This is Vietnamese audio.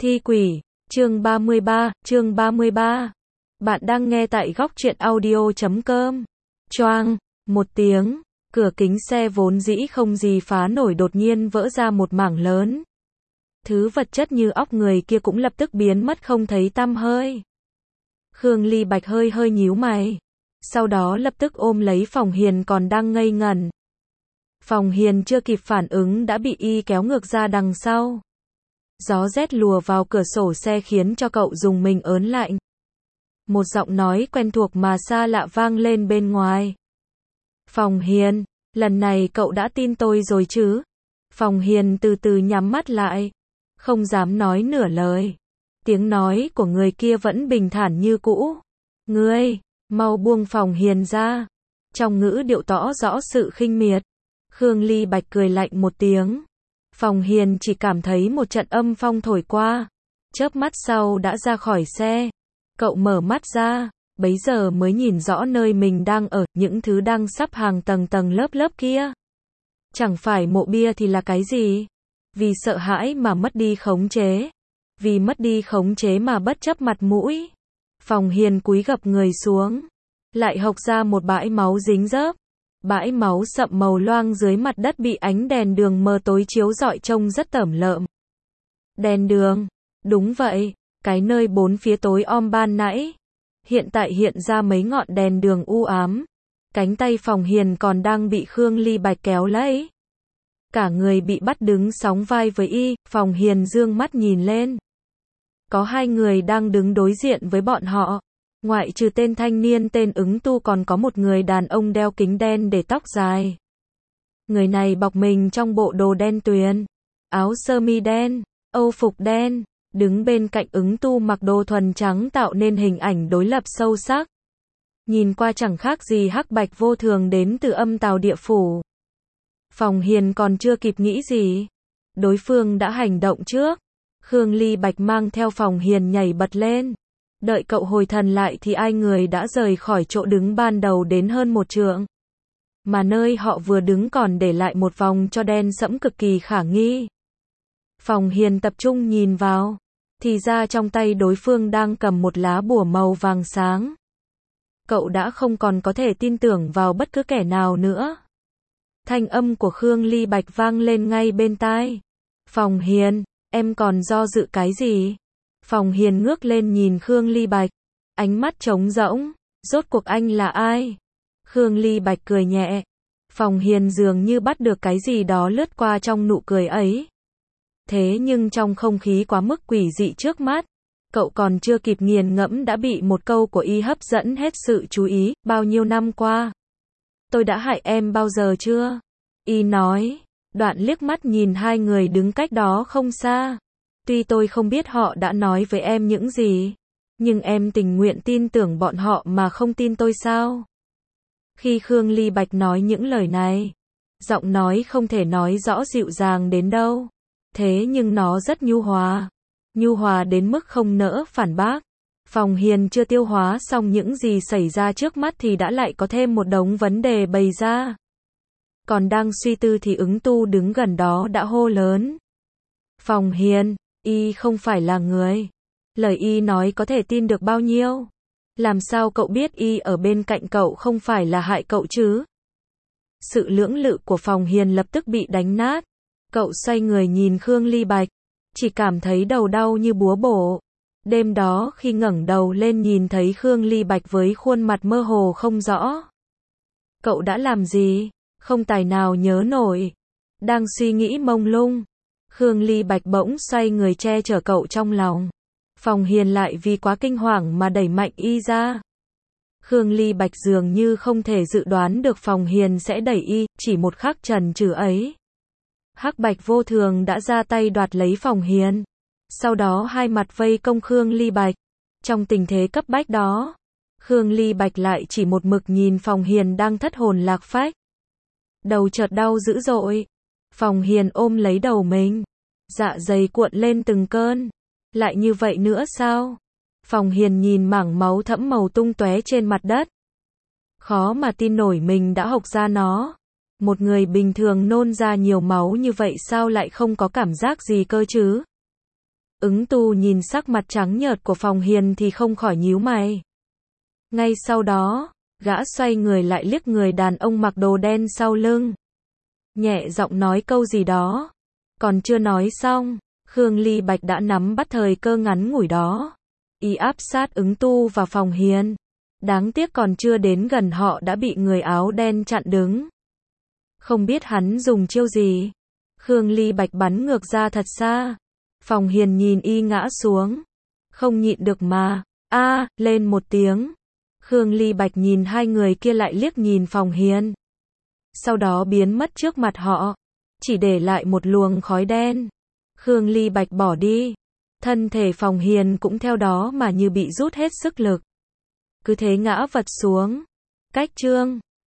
Thi quỷ, chương 33. Bạn đang nghe tại góc truyện audio.com. Choang, một tiếng, cửa kính xe vốn dĩ không gì phá nổi đột nhiên vỡ ra một mảng lớn. Thứ vật chất như óc người kia cũng lập tức biến mất không thấy tăm hơi. Khương Ly Bạch hơi nhíu mày. Sau đó lập tức ôm lấy Phòng Hiền còn đang ngây ngẩn. Phòng Hiền chưa kịp phản ứng đã bị y kéo ngược ra đằng sau. Gió rét lùa vào cửa sổ xe khiến cho cậu rùng mình ớn lạnh. Một giọng nói quen thuộc mà xa lạ vang lên bên ngoài. Phòng Hiền, lần này cậu đã tin tôi rồi chứ? Phòng Hiền từ từ nhắm mắt lại, không dám nói nửa lời. Tiếng nói của người kia vẫn bình thản như cũ. Ngươi, mau buông Phòng Hiền ra. Trong ngữ điệu tỏ rõ sự khinh miệt. Khương Ly Bạch cười lạnh một tiếng. Phòng Hiền chỉ cảm thấy một trận âm phong thổi qua. Chớp mắt sau đã ra khỏi xe. Cậu mở mắt ra, bấy giờ mới nhìn rõ nơi mình đang ở, những thứ đang sắp hàng tầng lớp kia. Chẳng phải mộ bia thì là cái gì? Vì sợ hãi mà mất đi khống chế. Vì mất đi khống chế mà bất chấp mặt mũi. Phòng Hiền cúi gập người xuống. Lại hộc ra một bãi máu dính dớp. Bãi máu sậm màu loang dưới mặt đất bị ánh đèn đường mờ tối chiếu rọi trông rất tởm lợm. Đèn đường, đúng vậy, cái nơi bốn phía tối om ban nãy. Hiện tại hiện ra mấy ngọn đèn đường u ám. Cánh tay Phòng Hiền còn đang bị Khương Ly Bạch kéo lấy. Cả người bị bắt đứng sóng vai với y, Phòng Hiền dương mắt nhìn lên. Có hai người đang đứng đối diện với bọn họ. Ngoại trừ tên thanh niên tên Ứng Tu còn có một người đàn ông đeo kính đen để tóc dài. Người này bọc mình trong bộ đồ đen tuyền, áo sơ mi đen, âu phục đen, đứng bên cạnh Ứng Tu mặc đồ thuần trắng tạo nên hình ảnh đối lập sâu sắc. Nhìn qua chẳng khác gì hắc bạch vô thường đến từ âm tào địa phủ. Phòng Hiền còn chưa kịp nghĩ gì. Đối phương đã hành động trước. Khương Ly Bạch mang theo Phòng Hiền nhảy bật lên. Đợi cậu hồi thần lại thì hai người đã rời khỏi chỗ đứng ban đầu đến hơn một trượng. Mà nơi họ vừa đứng còn để lại một vòng cho đen sẫm cực kỳ khả nghi. Phòng Hiền tập trung nhìn vào. Thì ra trong tay đối phương đang cầm một lá bùa màu vàng sáng. Cậu đã không còn có thể tin tưởng vào bất cứ kẻ nào nữa. Thanh âm của Khương Ly Bạch vang lên ngay bên tai. Phòng Hiền, em còn do dự cái gì? Phòng Hiền ngước lên nhìn Khương Ly Bạch. Ánh mắt trống rỗng. Rốt cuộc anh là ai? Khương Ly Bạch cười nhẹ. Phòng Hiền dường như bắt được cái gì đó lướt qua trong nụ cười ấy. Thế nhưng trong không khí quá mức quỷ dị trước mắt, cậu còn chưa kịp nghiền ngẫm đã bị một câu của y hấp dẫn hết sự chú ý. Bao nhiêu năm qua, tôi đã hại em bao giờ chưa? Y nói, đoạn liếc mắt nhìn hai người đứng cách đó không xa. Tuy tôi không biết họ đã nói với em những gì, nhưng em tình nguyện tin tưởng bọn họ mà không tin tôi sao? Khi Khương Ly Bạch nói những lời này, giọng nói không thể nói rõ dịu dàng đến đâu. Thế nhưng nó rất nhu hòa đến mức không nỡ phản bác. Phòng Hiền chưa tiêu hóa xong những gì xảy ra trước mắt thì đã lại có thêm một đống vấn đề bày ra. Còn đang suy tư thì Ứng Tu đứng gần đó đã hô lớn. Phòng Hiền, y không phải là người. Lời y nói có thể tin được bao nhiêu? Làm sao cậu biết y ở bên cạnh cậu không phải là hại cậu chứ? Sự lưỡng lự của Phòng Hiền lập tức bị đánh nát. Cậu xoay người nhìn Khương Ly Bạch. Chỉ cảm thấy đầu đau như búa bổ. Đêm đó khi ngẩng đầu lên nhìn thấy Khương Ly Bạch với khuôn mặt mơ hồ không rõ. Cậu đã làm gì? Không tài nào nhớ nổi. Đang suy nghĩ mông lung. Khương Ly Bạch bỗng xoay người che chở cậu trong lòng. Phòng Hiền lại vì quá kinh hoàng mà đẩy mạnh y ra. Khương Ly Bạch dường như không thể dự đoán được Phòng Hiền sẽ đẩy y, chỉ một khắc chần chừ ấy. Hắc bạch vô thường đã ra tay đoạt lấy Phòng Hiền. Sau đó hai mặt vây công Khương Ly Bạch. Trong tình thế cấp bách đó, Khương Ly Bạch lại chỉ một mực nhìn Phòng Hiền đang thất hồn lạc phách. Đầu chợt đau dữ dội. Phòng Hiền ôm lấy đầu mình. Dạ dày cuộn lên từng cơn. Lại như vậy nữa sao? Phòng Hiền nhìn mảng máu thẫm màu tung tóe trên mặt đất. Khó mà tin nổi mình đã hộc ra nó. Một người bình thường nôn ra nhiều máu như vậy sao lại không có cảm giác gì cơ chứ? Ứng Tu nhìn sắc mặt trắng nhợt của Phòng Hiền thì không khỏi nhíu mày. Ngay sau đó, gã xoay người lại liếc người đàn ông mặc đồ đen sau lưng. Nhẹ giọng nói câu gì đó. Còn chưa nói xong, Khương Ly Bạch đã nắm bắt thời cơ ngắn ngủi đó. Y áp sát Ứng Tu và Phòng Hiền. Đáng tiếc còn chưa đến gần họ đã bị người áo đen chặn đứng. Không biết hắn dùng chiêu gì. Khương Ly Bạch bắn ngược ra thật xa. Phòng Hiền nhìn y ngã xuống. Không nhịn được mà. Lên một tiếng. Khương Ly Bạch nhìn hai người kia lại liếc nhìn Phòng Hiền. Sau đó biến mất trước mặt họ. Chỉ để lại một luồng khói đen. Khương Ly Bạch bỏ đi. Thân thể Phòng Hiền cũng theo đó mà như bị rút hết sức lực. Cứ thế ngã vật xuống. Cách chương